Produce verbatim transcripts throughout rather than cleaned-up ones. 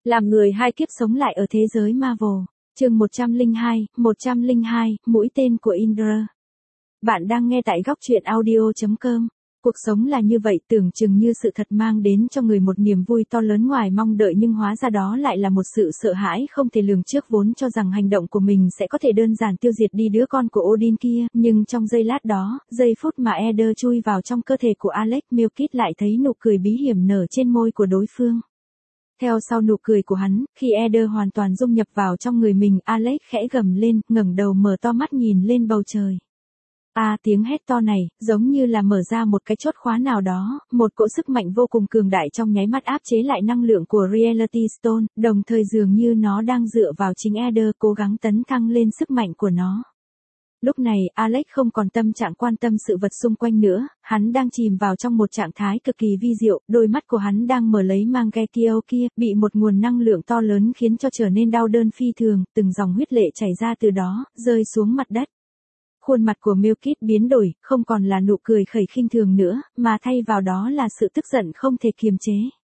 Làm người hai kiếp sống lại ở thế giới Marvel. Chương một trăm lẻ hai, một trăm lẻ hai, mũi tên của Indra. Bạn đang nghe tại góc truyện audio chấm com. Cuộc sống là như vậy, tưởng chừng như sự thật mang đến cho người một niềm vui to lớn ngoài mong đợi, nhưng hóa ra đó lại là một sự sợ hãi không thể lường trước. Vốn cho rằng hành động của mình sẽ có thể đơn giản tiêu diệt đi đứa con của Odin kia, nhưng trong giây lát đó, giây phút mà Eder chui vào trong cơ thể của Alex, Milkit lại thấy nụ cười bí hiểm nở trên môi của đối phương. Theo sau nụ cười của hắn, khi Eder hoàn toàn dung nhập vào trong người mình, Alex khẽ gầm lên, ngẩng đầu mở to mắt nhìn lên bầu trời. A à, tiếng hét to này, giống như là mở ra một cái chốt khóa nào đó, một cỗ sức mạnh vô cùng cường đại trong nháy mắt áp chế lại năng lượng của Reality Stone, đồng thời dường như nó đang dựa vào chính Eder cố gắng tấn thăng lên sức mạnh của nó. Lúc này, Alex không còn tâm trạng quan tâm sự vật xung quanh nữa, hắn đang chìm vào trong một trạng thái cực kỳ vi diệu, đôi mắt của hắn đang mở lấy Mangekyou kia, bị một nguồn năng lượng to lớn khiến cho trở nên đau đớn phi thường, từng dòng huyết lệ chảy ra từ đó, rơi xuống mặt đất. Khuôn mặt của Milkit biến đổi, không còn là nụ cười khẩy khinh thường nữa, mà thay vào đó là sự tức giận không thể kiềm chế.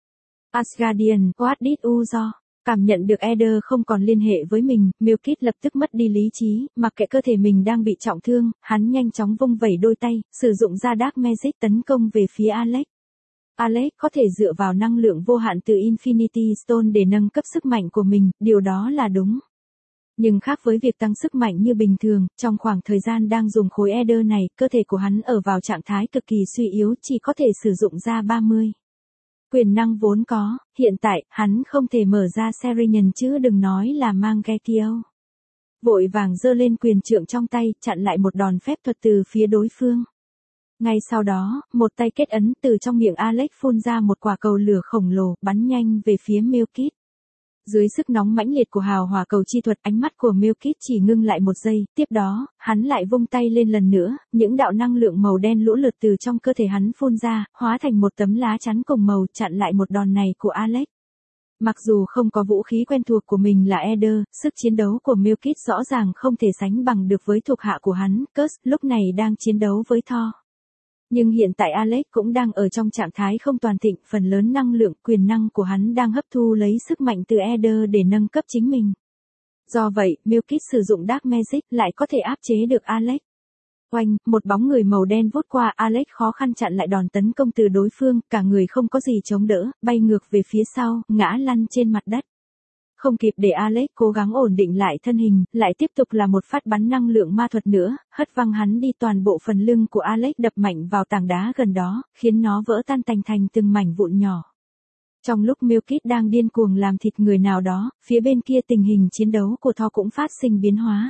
Asgardian, what did you do? Cảm nhận được Eder không còn liên hệ với mình, Milkit lập tức mất đi lý trí, mặc kệ cơ thể mình đang bị trọng thương, hắn nhanh chóng vung vẩy đôi tay, sử dụng ra Dark Magic tấn công về phía Alex. Alex có thể dựa vào năng lượng vô hạn từ Infinity Stone để nâng cấp sức mạnh của mình, điều đó là đúng. Nhưng khác với việc tăng sức mạnh như bình thường, trong khoảng thời gian đang dùng khối Eder này, cơ thể của hắn ở vào trạng thái cực kỳ suy yếu, chỉ có thể sử dụng ra ba mươi quyền năng vốn có, hiện tại, hắn không thể mở ra Serinyan chứ đừng nói là Mangekyou. Vội vàng giơ lên quyền trượng trong tay, chặn lại một đòn phép thuật từ phía đối phương. Ngay sau đó, một tay kết ấn từ trong miệng Alex phun ra một quả cầu lửa khổng lồ, bắn nhanh về phía Milkit. Dưới sức nóng mãnh liệt của hào hỏa cầu chi thuật, ánh mắt của Milkit chỉ ngưng lại một giây, tiếp đó, hắn lại vung tay lên lần nữa, những đạo năng lượng màu đen lũ lượt từ trong cơ thể hắn phun ra, hóa thành một tấm lá chắn cùng màu chặn lại một đòn này của Alex. Mặc dù không có vũ khí quen thuộc của mình là Eder, sức chiến đấu của Milkit rõ ràng không thể sánh bằng được với thuộc hạ của hắn, Kurse, lúc này đang chiến đấu với Thor. Nhưng hiện tại Alex cũng đang ở trong trạng thái không toàn thịnh, phần lớn năng lượng, quyền năng của hắn đang hấp thu lấy sức mạnh từ Eder để nâng cấp chính mình. Do vậy, Milkit sử dụng Dark Magic lại có thể áp chế được Alex. Oanh, một bóng người màu đen vút qua, Alex khó khăn chặn lại đòn tấn công từ đối phương, cả người không có gì chống đỡ, bay ngược về phía sau, ngã lăn trên mặt đất. Không kịp để Alex cố gắng ổn định lại thân hình, lại tiếp tục là một phát bắn năng lượng ma thuật nữa, hất văng hắn đi. Toàn bộ phần lưng của Alex đập mạnh vào tảng đá gần đó, khiến nó vỡ tan tành thành từng mảnh vụn nhỏ. Trong lúc Milkit đang điên cuồng làm thịt người nào đó, phía bên kia tình hình chiến đấu của Thor cũng phát sinh biến hóa.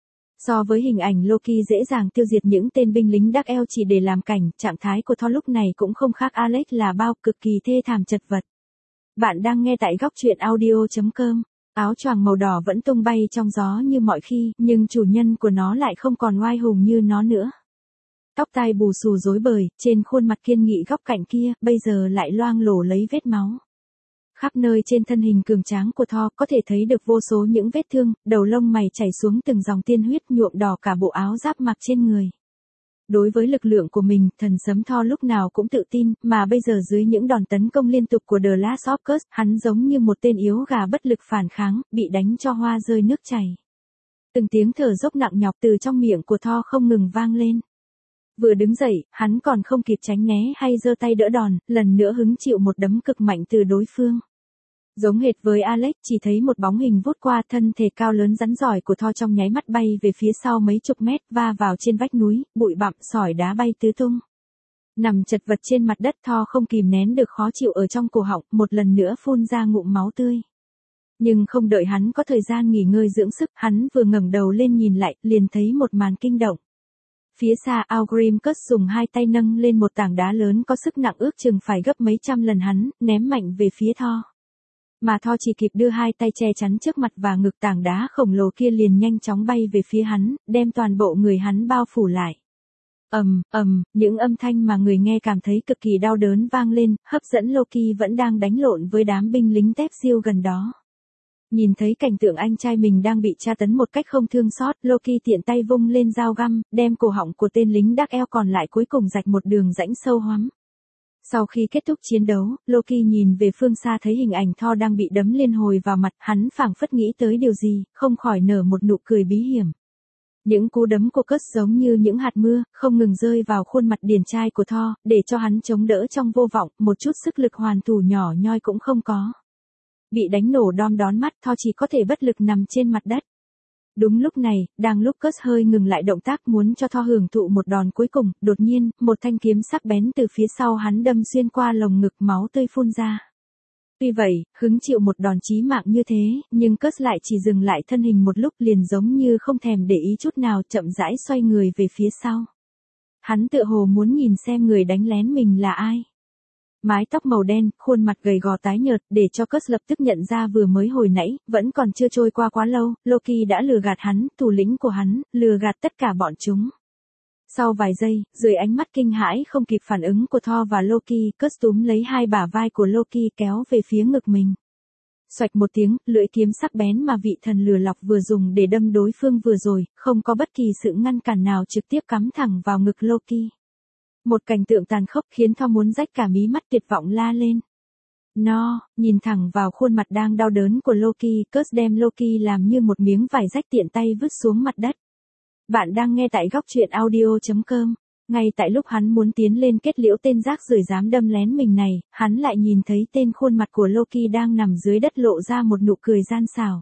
So với hình ảnh Loki dễ dàng tiêu diệt những tên binh lính Dark Elf chỉ để làm cảnh, trạng thái của Thor lúc này cũng không khác Alex là bao, cực kỳ thê thảm chật vật. Bạn đang nghe tại góc truyện audio chấm com. Áo choàng màu đỏ vẫn tung bay trong gió như mọi khi, nhưng chủ nhân của nó lại không còn oai hùng như nó nữa. Tóc tai bù xù rối bời, trên khuôn mặt kiên nghị góc cạnh kia, bây giờ lại loang lổ lấy vết máu. Khắp nơi trên thân hình cường tráng của Thor có thể thấy được vô số những vết thương, đầu lông mày chảy xuống từng dòng tiên huyết nhuộm đỏ cả bộ áo giáp mặc trên người. Đối với lực lượng của mình, thần sấm Thor lúc nào cũng tự tin, mà bây giờ dưới những đòn tấn công liên tục của The Last of Us, hắn giống như một tên yếu gà bất lực phản kháng, bị đánh cho hoa rơi nước chảy. Từng tiếng thở dốc nặng nhọc từ trong miệng của Thor không ngừng vang lên. Vừa đứng dậy, hắn còn không kịp tránh né hay giơ tay đỡ đòn, lần nữa hứng chịu một đấm cực mạnh từ đối phương. Giống hệt với Alex, chỉ thấy một bóng hình vút qua, thân thể cao lớn rắn giỏi của Thor trong nháy mắt bay về phía sau mấy chục mét, va vào trên vách núi, bụi bặm, sỏi đá bay tứ tung. Nằm chật vật trên mặt đất, Thor không kìm nén được khó chịu ở trong cổ họng, một lần nữa phun ra ngụm máu tươi. Nhưng không đợi hắn có thời gian nghỉ ngơi dưỡng sức, hắn vừa ngẩng đầu lên nhìn lại, liền thấy một màn kinh động. Phía xa, Algrim Kurse dùng hai tay nâng lên một tảng đá lớn có sức nặng ước chừng phải gấp mấy trăm lần hắn, ném mạnh về phía Thor. Mà Thor chỉ kịp đưa hai tay che chắn trước mặt và ngực, tảng đá khổng lồ kia liền nhanh chóng bay về phía hắn, đem toàn bộ người hắn bao phủ lại. Ầm, ầm, những âm thanh mà người nghe cảm thấy cực kỳ đau đớn vang lên, hấp dẫn Loki vẫn đang đánh lộn với đám binh lính Tép Siêu gần đó. Nhìn thấy cảnh tượng anh trai mình đang bị tra tấn một cách không thương xót, Loki tiện tay vung lên dao găm, đem cổ họng của tên lính Dark Elf còn lại cuối cùng rạch một đường rãnh sâu hoắm. Sau khi kết thúc chiến đấu, Loki nhìn về phương xa thấy hình ảnh Thor đang bị đấm liên hồi vào mặt, hắn phảng phất nghĩ tới điều gì, không khỏi nở một nụ cười bí hiểm. Những cú đấm của Kurtz giống như những hạt mưa, không ngừng rơi vào khuôn mặt điển trai của Thor, để cho hắn chống đỡ trong vô vọng, một chút sức lực hoàn thủ nhỏ nhoi cũng không có. Bị đánh nổ đom đóm mắt, Thor chỉ có thể bất lực nằm trên mặt đất. Đúng lúc này, đang lúc Kurtz hơi ngừng lại động tác muốn cho Thor hưởng thụ một đòn cuối cùng, đột nhiên, một thanh kiếm sắc bén từ phía sau hắn đâm xuyên qua lồng ngực, máu tươi phun ra. Tuy vậy, hứng chịu một đòn chí mạng như thế, nhưng Kurtz lại chỉ dừng lại thân hình một lúc liền giống như không thèm để ý chút nào, chậm rãi xoay người về phía sau. Hắn tựa hồ muốn nhìn xem người đánh lén mình là ai. Mái tóc màu đen, khuôn mặt gầy gò tái nhợt, để cho Kurtz lập tức nhận ra vừa mới hồi nãy, vẫn còn chưa trôi qua quá lâu, Loki đã lừa gạt hắn, thủ lĩnh của hắn, lừa gạt tất cả bọn chúng. Sau vài giây, dưới ánh mắt kinh hãi không kịp phản ứng của Thor và Loki, Kurtz túm lấy hai bả vai của Loki kéo về phía ngực mình. Xoạch một tiếng, lưỡi kiếm sắc bén mà vị thần lừa lọc vừa dùng để đâm đối phương vừa rồi, không có bất kỳ sự ngăn cản nào trực tiếp cắm thẳng vào ngực Loki. Một cảnh tượng tàn khốc khiến Thor muốn rách cả mí mắt, tuyệt vọng la lên. No, nhìn thẳng vào khuôn mặt đang đau đớn của Loki, Kurtz đem Loki làm như một miếng vải rách tiện tay vứt xuống mặt đất. Bạn đang nghe tại góc truyện audio chấm com. Ngay tại lúc hắn muốn tiến lên kết liễu tên rác rưởi dám đâm lén mình này, hắn lại nhìn thấy tên khuôn mặt của Loki đang nằm dưới đất lộ ra một nụ cười gian xảo.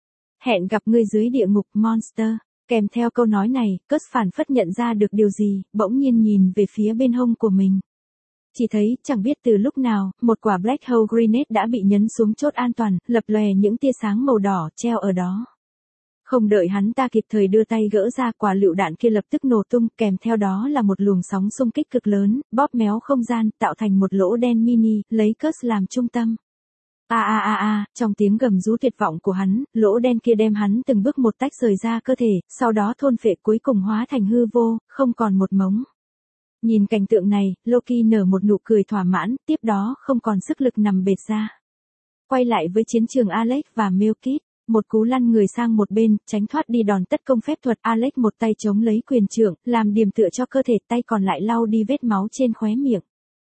Hẹn gặp ngươi dưới địa ngục, monster. Kèm theo câu nói này, Kurtz phản phất nhận ra được điều gì, bỗng nhiên nhìn về phía bên hông của mình. Chỉ thấy, chẳng biết từ lúc nào, một quả Black Hole Grenade đã bị nhấn xuống chốt an toàn, lập lòe những tia sáng màu đỏ, treo ở đó. Không đợi hắn ta kịp thời đưa tay gỡ ra, quả lựu đạn kia lập tức nổ tung, kèm theo đó là một luồng sóng xung kích cực lớn, bóp méo không gian, tạo thành một lỗ đen mini, lấy Kurtz làm trung tâm. A a a a, trong tiếng gầm rú tuyệt vọng của hắn, lỗ đen kia đem hắn từng bước một tách rời ra cơ thể, sau đó thôn phệ cuối cùng hóa thành hư vô, không còn một mống. Nhìn cảnh tượng này, Loki nở một nụ cười thỏa mãn, tiếp đó không còn sức lực nằm bệt ra. Quay lại với chiến trường Alex và Melkit, một cú lăn người sang một bên, tránh thoát đi đòn tấn công phép thuật. Alex một tay chống lấy quyền trượng, làm điểm tựa cho cơ thể, tay còn lại lau đi vết máu trên khóe miệng.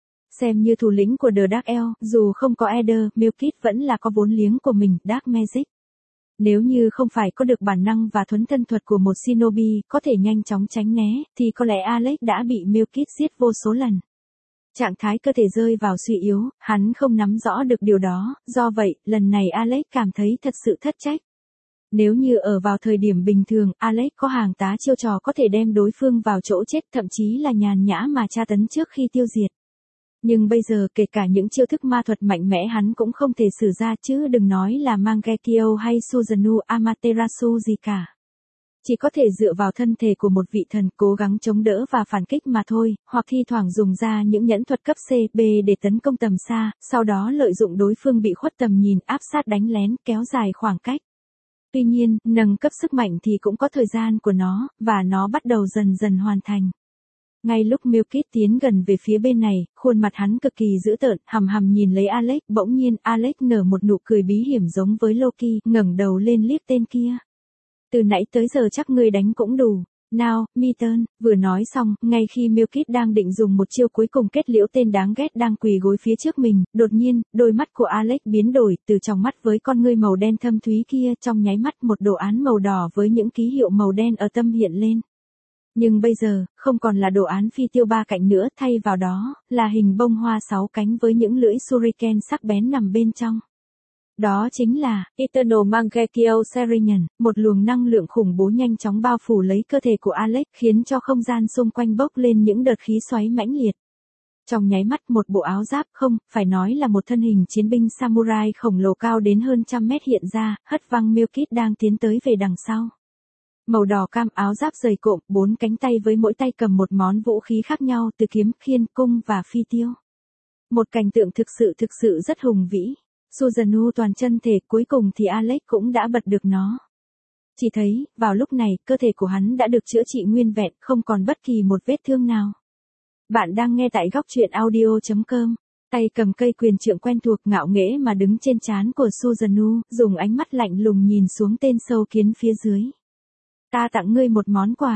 Xem như thủ lĩnh của The Dark Elf, dù không có Eder, Melkit vẫn là có vốn liếng của mình, Dark Magic. Nếu như không phải có được bản năng và thuấn thân thuật của một shinobi, có thể nhanh chóng tránh né, thì có lẽ Alex đã bị Melkit giết vô số lần. Trạng thái cơ thể rơi vào suy yếu, hắn không nắm rõ được điều đó, do vậy, lần này Alex cảm thấy thật sự thất trách. Nếu như ở vào thời điểm bình thường, Alex có hàng tá chiêu trò có thể đem đối phương vào chỗ chết, thậm chí là nhàn nhã mà tra tấn trước khi tiêu diệt. Nhưng bây giờ kể cả những chiêu thức ma thuật mạnh mẽ hắn cũng không thể sử ra, chứ đừng nói là Mangekyo hay Susanoo Amaterasu gì cả. Chỉ có thể dựa vào thân thể của một vị thần cố gắng chống đỡ và phản kích mà thôi, hoặc thi thoảng dùng ra những nhẫn thuật cấp C, B để tấn công tầm xa, sau đó lợi dụng đối phương bị khuất tầm nhìn áp sát đánh lén kéo dài khoảng cách. Tuy nhiên, nâng cấp sức mạnh thì cũng có thời gian của nó, và nó bắt đầu dần dần hoàn thành. Ngay lúc Melkit tiến gần về phía bên này, khuôn mặt hắn cực kỳ dữ tợn, hằm hằm nhìn lấy Alex, bỗng nhiên Alex nở một nụ cười bí hiểm giống với Loki, ngẩng đầu lên liếc tên kia. Từ nãy tới giờ chắc ngươi đánh cũng đủ. Nào, Milton, vừa nói xong, ngay khi Melkit đang định dùng một chiêu cuối cùng kết liễu tên đáng ghét đang quỳ gối phía trước mình, đột nhiên, đôi mắt của Alex biến đổi, từ trong mắt với con ngươi màu đen thâm thúy kia, trong nháy mắt một đồ án màu đỏ với những ký hiệu màu đen ở tâm hiện lên. Nhưng bây giờ, không còn là đồ án phi tiêu ba cạnh nữa, thay vào đó, là hình bông hoa sáu cánh với những lưỡi shuriken sắc bén nằm bên trong. Đó chính là Eternal Mangekyo Serenian, một luồng năng lượng khủng bố nhanh chóng bao phủ lấy cơ thể của Alex, khiến cho không gian xung quanh bốc lên những đợt khí xoáy mãnh liệt. Trong nháy mắt một bộ áo giáp, không, phải nói là một thân hình chiến binh samurai khổng lồ cao đến hơn trăm mét hiện ra, hất văng Melkit đang tiến tới về đằng sau. Màu đỏ cam, áo giáp dày cộm, bốn cánh tay với mỗi tay cầm một món vũ khí khác nhau, từ kiếm, khiên, cung và phi tiêu. Một cảnh tượng thực sự thực sự rất hùng vĩ. Susanoo toàn chân thể, cuối cùng thì Alex cũng đã bật được nó. Chỉ thấy, vào lúc này, cơ thể của hắn đã được chữa trị nguyên vẹn, không còn bất kỳ một vết thương nào. Bạn đang nghe tại góc truyện audio chấm com. Tay cầm cây quyền trượng quen thuộc ngạo nghễ mà đứng trên trán của Susanoo, dùng ánh mắt lạnh lùng nhìn xuống tên sâu kiến phía dưới. Ta tặng ngươi một món quà.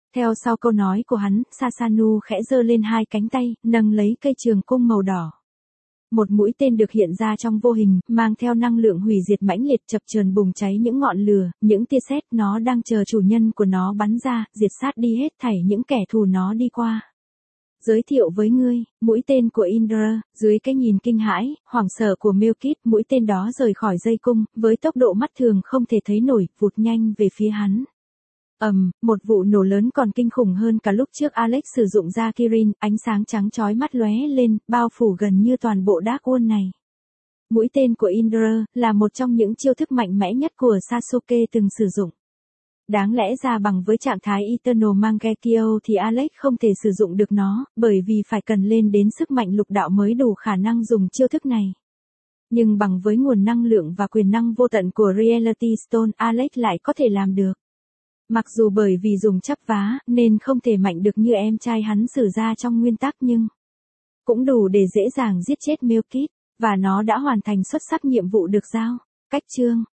Theo sau câu nói của hắn, Sasanu khẽ giơ lên hai cánh tay, nâng lấy cây trường cung màu đỏ. Một mũi tên được hiện ra trong vô hình, mang theo năng lượng hủy diệt mãnh liệt chập chờn bùng cháy những ngọn lửa, những tia sét, nó đang chờ chủ nhân của nó bắn ra, diệt sát đi hết thảy những kẻ thù nó đi qua. Giới thiệu với ngươi, mũi tên của Indra, dưới cái nhìn kinh hãi, hoảng sợ của Melkith, mũi tên đó rời khỏi dây cung, với tốc độ mắt thường không thể thấy nổi, vụt nhanh về phía hắn. Ầm, um, một vụ nổ lớn còn kinh khủng hơn cả lúc trước Alex sử dụng ra Kirin, ánh sáng trắng chói mắt lóe lên, bao phủ gần như toàn bộ Dark World này. Mũi tên của Indra là một trong những chiêu thức mạnh mẽ nhất của Sasuke từng sử dụng. Đáng lẽ ra bằng với trạng thái Eternal Mangekyo thì Alex không thể sử dụng được nó, bởi vì phải cần lên đến sức mạnh lục đạo mới đủ khả năng dùng chiêu thức này. Nhưng bằng với nguồn năng lượng và quyền năng vô tận của Reality Stone, Alex lại có thể làm được. Mặc dù bởi vì dùng chắp vá, nên không thể mạnh được như em trai hắn sử ra trong nguyên tắc nhưng cũng đủ để dễ dàng giết chết Melkith, và nó đã hoàn thành xuất sắc nhiệm vụ được giao. Cách chương